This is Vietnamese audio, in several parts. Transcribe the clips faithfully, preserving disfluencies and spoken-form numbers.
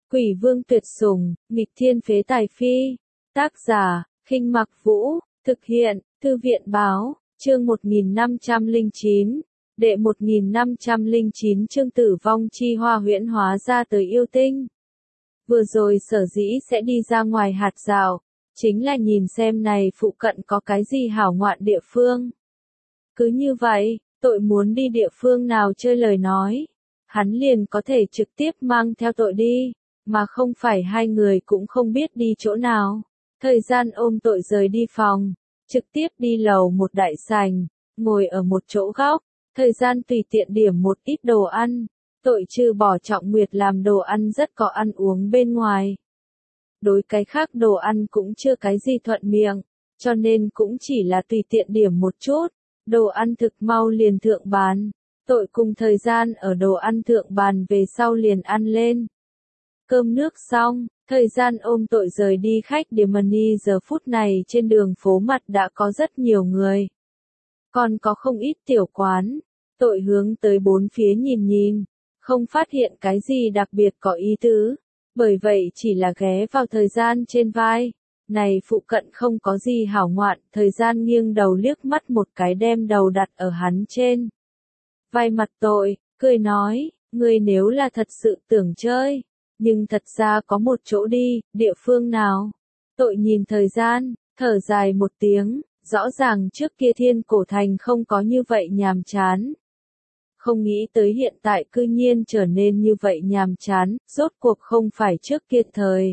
Quỷ vương tuyệt sủng, nghịch thiên phế tài phi. Tác giả, Khinh Mặc Vũ, thực hiện, Thư viện báo, chương một nghìn năm trăm lẻ chín, đệ một nghìn năm trăm lẻ chín chương tử vong chi hoa huyễn hóa ra tới yêu tinh. Vừa rồi sở dĩ sẽ đi ra ngoài hạt rào, chính là nhìn xem này phụ cận có cái gì hảo ngoạn địa phương. Cứ như vậy, tội muốn đi địa phương nào chơi lời nói, hắn liền có thể trực tiếp mang theo tội đi, mà không phải hai người cũng không biết đi chỗ nào. Thời gian ôm tội rời đi phòng, trực tiếp đi lầu một đại sảnh, ngồi ở một chỗ góc, thời gian tùy tiện điểm một ít đồ ăn. Tội trừ bỏ Trọng Nguyệt làm đồ ăn rất có ăn uống bên ngoài. Đối cái khác đồ ăn cũng chưa cái gì thuận miệng, cho nên cũng chỉ là tùy tiện điểm một chút, đồ ăn thực mau liền thượng bàn. Tội cùng thời gian ở đồ ăn thượng bàn về sau liền ăn lên. Cơm nước xong, thời gian ôm tội rời đi khách điếm Money giờ phút này trên đường phố mặt đã có rất nhiều người. Còn có không ít tiểu quán, tội hướng tới bốn phía nhìn nhìn, không phát hiện cái gì đặc biệt có ý tứ, bởi vậy chỉ là ghé vào thời gian trên vai. Này phụ cận không có gì hảo ngoạn, thời gian nghiêng đầu liếc mắt một cái đem đầu đặt ở hắn trên vai mặt tội, cười nói, ngươi nếu là thật sự tưởng chơi, nhưng thật ra có một chỗ đi, địa phương nào? Tội nhìn thời gian, thở dài một tiếng, rõ ràng trước kia Thiên Cổ Thành không có như vậy nhàm chán. Không nghĩ tới hiện tại cư nhiên trở nên như vậy nhàm chán, rốt cuộc không phải trước kia thời.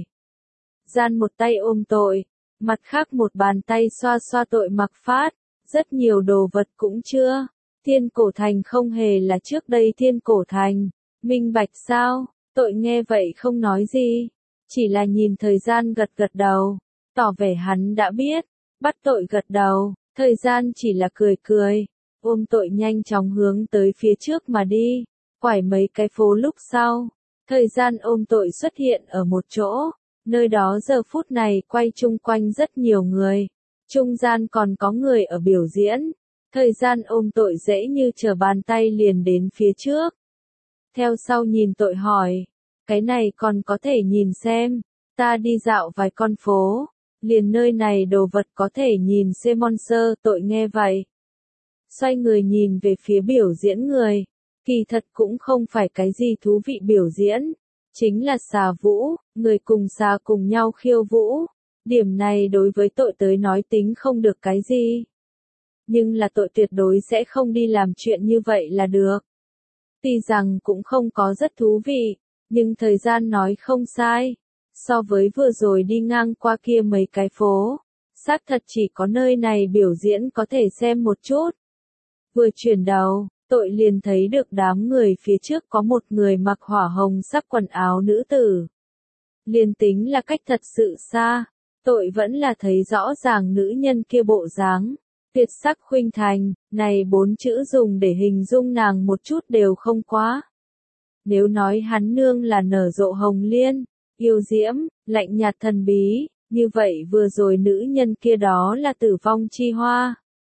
Gian một tay ôm tội, mặt khác một bàn tay xoa xoa tội mặc phát, rất nhiều đồ vật cũng chưa. Thiên Cổ Thành không hề là trước đây Thiên Cổ Thành, minh bạch sao? Tội nghe vậy không nói gì, chỉ là nhìn thời gian gật gật đầu, tỏ vẻ hắn đã biết, bắt tội gật đầu, thời gian chỉ là cười cười, ôm tội nhanh chóng hướng tới phía trước mà đi, quải mấy cái phố lúc sau, thời gian ôm tội xuất hiện ở một chỗ, nơi đó giờ phút này quay chung quanh rất nhiều người, trung gian còn có người ở biểu diễn, thời gian ôm tội dễ như trở bàn tay liền đến phía trước. Theo sau nhìn tội hỏi, cái này còn có thể nhìn xem, ta đi dạo vài con phố, liền nơi này đồ vật có thể nhìn xem monster. Tội nghe vậy, xoay người nhìn về phía biểu diễn người, kỳ thật cũng không phải cái gì thú vị biểu diễn, chính là xà vũ, người cùng xà cùng nhau khiêu vũ, điểm này đối với tội tới nói tính không được cái gì. Nhưng là tội tuyệt đối sẽ không đi làm chuyện như vậy là được. Tuy rằng cũng không có rất thú vị, nhưng thời gian nói không sai. So với vừa rồi đi ngang qua kia mấy cái phố, xác thật chỉ có nơi này biểu diễn có thể xem một chút. Vừa chuyển đầu, tội liền thấy được đám người phía trước có một người mặc hỏa hồng sắc quần áo nữ tử. Liền tính là cách thật sự xa, tội vẫn là thấy rõ ràng nữ nhân kia bộ dáng. Tuyệt sắc khuynh thành, này bốn chữ dùng để hình dung nàng một chút đều không quá. Nếu nói hắn nương là nở rộ hồng liên, yêu diễm, lạnh nhạt thần bí, như vậy vừa rồi nữ nhân kia đó là tử vong chi hoa.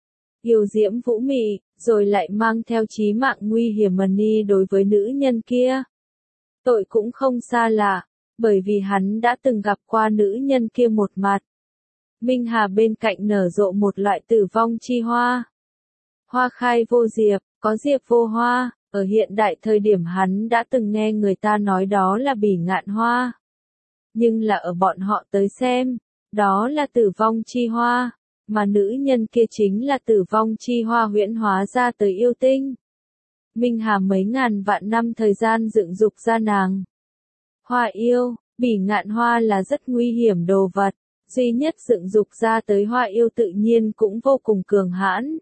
Yêu diễm vũ mị, rồi lại mang theo chí mạng nguy hiểm Money đối với nữ nhân kia. Tội cũng không xa lạ, bởi vì hắn đã từng gặp qua nữ nhân kia một mặt. Minh Hà bên cạnh nở rộ một loại tử vong chi hoa. Hoa khai vô diệp, có diệp vô hoa, ở hiện đại thời điểm hắn đã từng nghe người ta nói đó là bỉ ngạn hoa. Nhưng là ở bọn họ tới xem, đó là tử vong chi hoa, mà nữ nhân kia chính là tử vong chi hoa huyễn hóa ra tới yêu tinh. Minh Hà mấy ngàn vạn năm thời gian dựng dục ra nàng. Hoa yêu, bỉ ngạn hoa là rất nguy hiểm đồ vật. Duy nhất dựng dục ra tới hoa yêu tự nhiên cũng vô cùng cường hãn.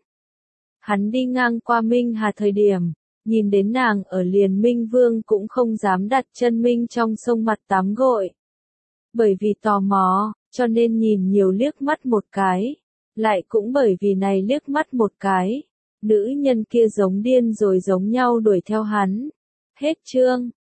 Hắn đi ngang qua Minh Hà thời điểm, nhìn đến nàng ở liền Minh Vương cũng không dám đặt chân Minh trong sông mặt tắm gội. Bởi vì tò mò, cho nên nhìn nhiều liếc mắt một cái. Lại cũng bởi vì này liếc mắt một cái, nữ nhân kia giống điên rồi giống nhau đuổi theo hắn. Hết chương.